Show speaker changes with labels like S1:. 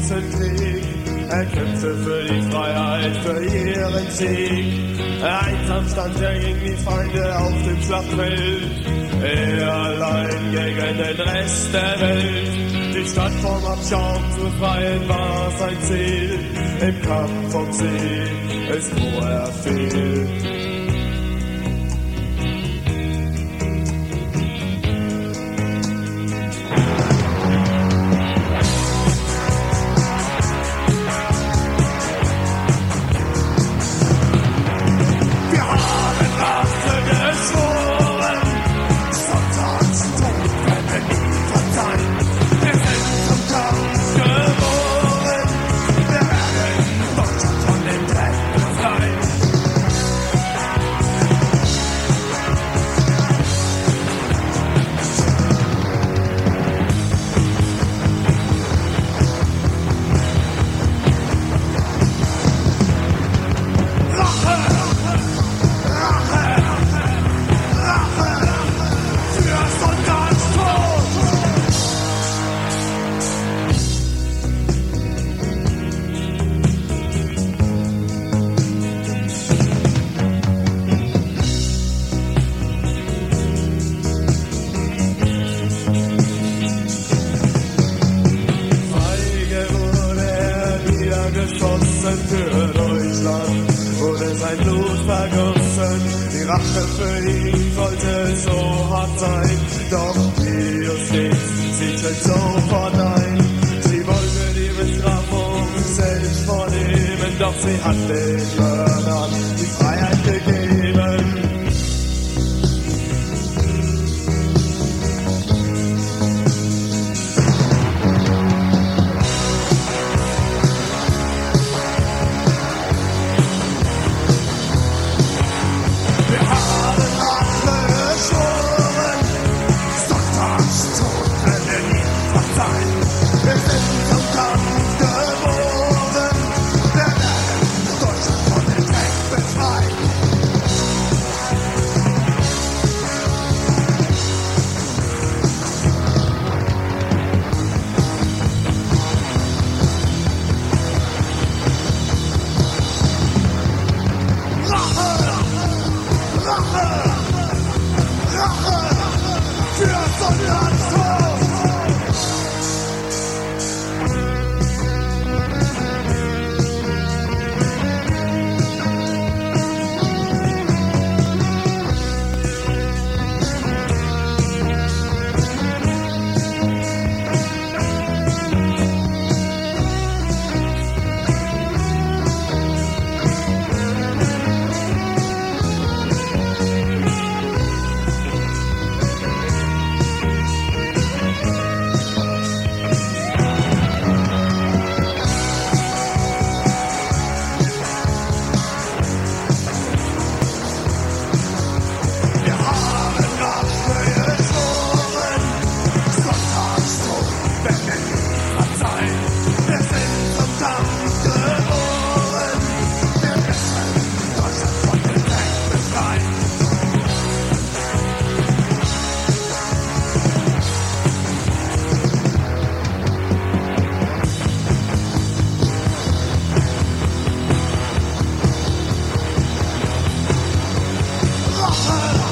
S1: großen Krieg. Er kämpfte für die Freiheit, für ihren Sieg. Einsam stand er gegen die Feinde auf dem Schlachtfeld. Er allein gegen den Rest der Welt. Die Stadt vom Abschaum zu befreien war sein Ziel. Im Kampf vom Sieg ist, wo er fiel. Für Deutschland wurde sein Blut vergossen. Die Rache für ihn sollte so hart sein, doch die Justiz sie stellt sofort ein. Sie wollte die Bestrafung selbst vornehmen, doch sie hat den Mördern die Freiheit gegeben.
S2: Rache!